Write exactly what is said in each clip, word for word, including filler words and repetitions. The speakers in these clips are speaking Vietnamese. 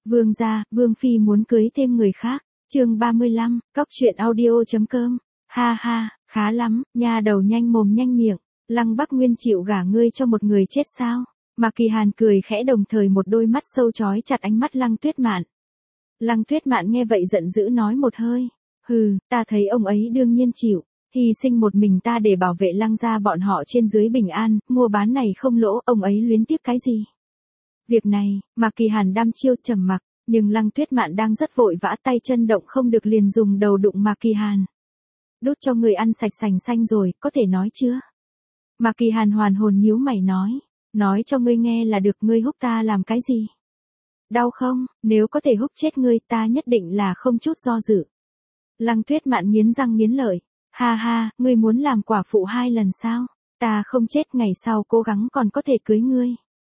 Vương gia, Vương phi muốn cưới thêm người khác. Chương ba mươi lăm, cóc truyện audio chấm com. Ha ha, khá lắm, nha đầu nhanh mồm nhanh miệng. Lăng Bắc Nguyên chịu gả ngươi cho một người chết sao? Mạc Kỳ Hàn cười khẽ, đồng thời một đôi mắt sâu chói chặt ánh mắt Lăng Tuyết Mạn. Lăng Tuyết Mạn nghe vậy giận dữ nói một hơi, hừ, ta thấy ông ấy đương nhiên chịu, hy sinh một mình ta để bảo vệ Lăng gia bọn họ trên dưới bình an, mua bán này không lỗ, ông ấy luyến tiếc cái gì? Việc này, Mạc Kỳ Hàn đăm chiêu trầm mặc, nhưng Lăng Tuyết Mạn đang rất vội vã, tay chân động không được liền dùng đầu đụng Mạc Kỳ Hàn. Đút cho người ăn sạch sành xanh rồi, có thể nói chưa? Mạc Kỳ Hàn hoàn hồn nhíu mày nói, nói cho ngươi nghe là được, ngươi húc ta làm cái gì? Đau không? Nếu có thể húc chết ngươi, ta nhất định là không chút do dự. Lăng Tuyết Mạn nghiến răng nghiến lợi, ha ha, ngươi muốn làm quả phụ hai lần sao? Ta không chết, ngày sau cố gắng còn có thể cưới ngươi.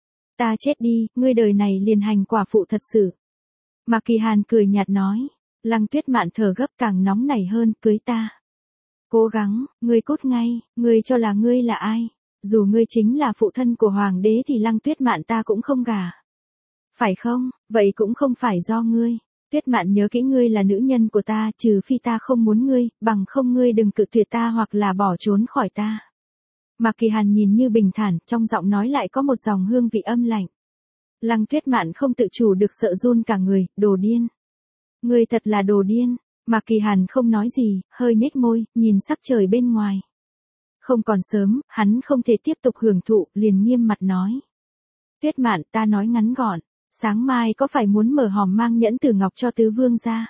Ta chết đi, ngươi đời này liền hành quả phụ thật sự. Mạc Kỳ Hàn cười nhạt nói. Lăng Tuyết Mạn thở gấp càng nóng nảy hơn, cưới ta. Cố gắng, ngươi cút ngay, ngươi cho là ngươi là ai? Dù ngươi chính là phụ thân của hoàng đế thì Lăng Tuyết Mạn ta cũng không gả. Phải không? Vậy cũng không phải do ngươi. Tuyết Mạn nhớ kỹ, ngươi là nữ nhân của ta, trừ phi ta không muốn ngươi, bằng không ngươi đừng cự tuyệt ta hoặc là bỏ trốn khỏi ta. Mạc Kỳ Hàn nhìn như bình thản, trong giọng nói lại có một dòng hương vị âm lạnh. Lăng Tuyết Mạn không tự chủ được sợ run cả người, đồ điên. Ngươi thật là đồ điên. Mạc Kỳ Hàn không nói gì, hơi nhếch môi, nhìn sắc trời bên ngoài. Không còn sớm, hắn không thể tiếp tục hưởng thụ, liền nghiêm mặt nói. Tuyết Mạn, ta nói ngắn gọn, sáng mai có phải muốn mở hòm mang nhẫn Tử Ngọc cho tứ vương gia?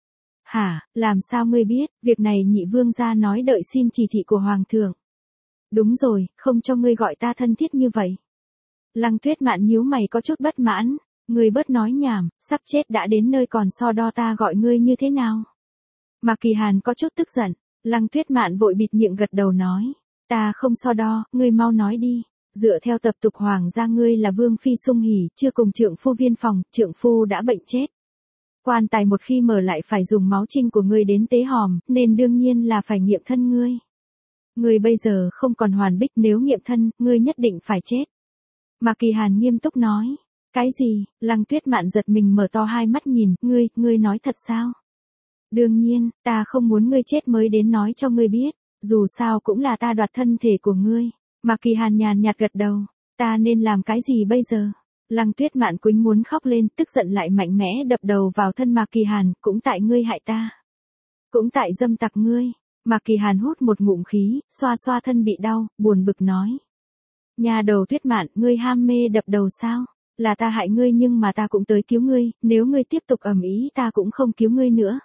Hả, làm sao ngươi biết, việc này nhị vương gia nói đợi xin chỉ thị của hoàng thượng. Đúng rồi, không cho ngươi gọi ta thân thiết như vậy. Lăng Tuyết Mạn nhíu mày có chút bất mãn, ngươi bớt nói nhảm, sắp chết đã đến nơi còn so đo ta gọi ngươi như thế nào? Mạc Kỳ Hàn có chút tức giận, Lăng Tuyết Mạn vội bịt miệng gật đầu nói, ta không so đo, ngươi mau nói đi. Dựa theo tập tục hoàng gia, ngươi là vương phi sung hỉ, chưa cùng trượng phu viên phòng, trượng phu đã bệnh chết. Quan tài một khi mở lại phải dùng máu trinh của ngươi đến tế hòm, nên đương nhiên là phải nghiệm thân ngươi. Ngươi bây giờ không còn hoàn bích, nếu nghiệm thân, ngươi nhất định phải chết. Mạc Kỳ Hàn nghiêm túc nói, cái gì? Lăng Tuyết Mạn giật mình mở to hai mắt nhìn, ngươi, ngươi nói thật sao? Đương nhiên, ta không muốn ngươi chết mới đến nói cho ngươi biết, dù sao cũng là ta đoạt thân thể của ngươi. Mạc Kỳ Hàn nhàn nhạt gật đầu, ta nên làm cái gì bây giờ? Lăng Tuyết Mạn quĩnh muốn khóc lên, tức giận lại mạnh mẽ đập đầu vào thân Mạc Kỳ Hàn, cũng tại ngươi hại ta. Cũng tại dâm tặc ngươi. Mạc Kỳ Hàn hút một ngụm khí, xoa xoa thân bị đau, buồn bực nói. Nhà đầu Tuyết Mạn, ngươi ham mê đập đầu sao? Là ta hại ngươi nhưng mà ta cũng tới cứu ngươi, nếu ngươi tiếp tục ầm ĩ ta cũng không cứu ngươi nữa.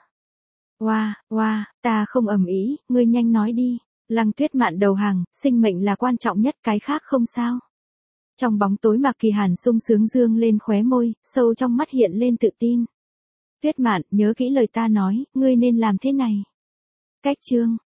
Oa, wow, oa, wow, ta không ầm ĩ, ngươi nhanh nói đi. Lăng Tuyết Mạn đầu hàng, sinh mệnh là quan trọng nhất, cái khác không sao. Trong bóng tối Mạc Kỳ Hàn sung sướng dương lên khóe môi, sâu trong mắt hiện lên tự tin. Tuyết Mạn, nhớ kỹ lời ta nói, ngươi nên làm thế này. Cách chương.